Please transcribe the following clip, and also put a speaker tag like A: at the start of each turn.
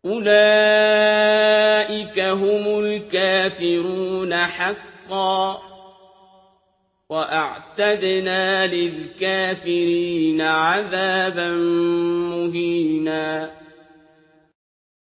A: أُولَٰئِكَ هُمُ الْكَافِرُونَ حَقًّا ۚ وَأَعْتَدْنَا لِلْكَافِرِينَ عَذَابًا مُّهِينًا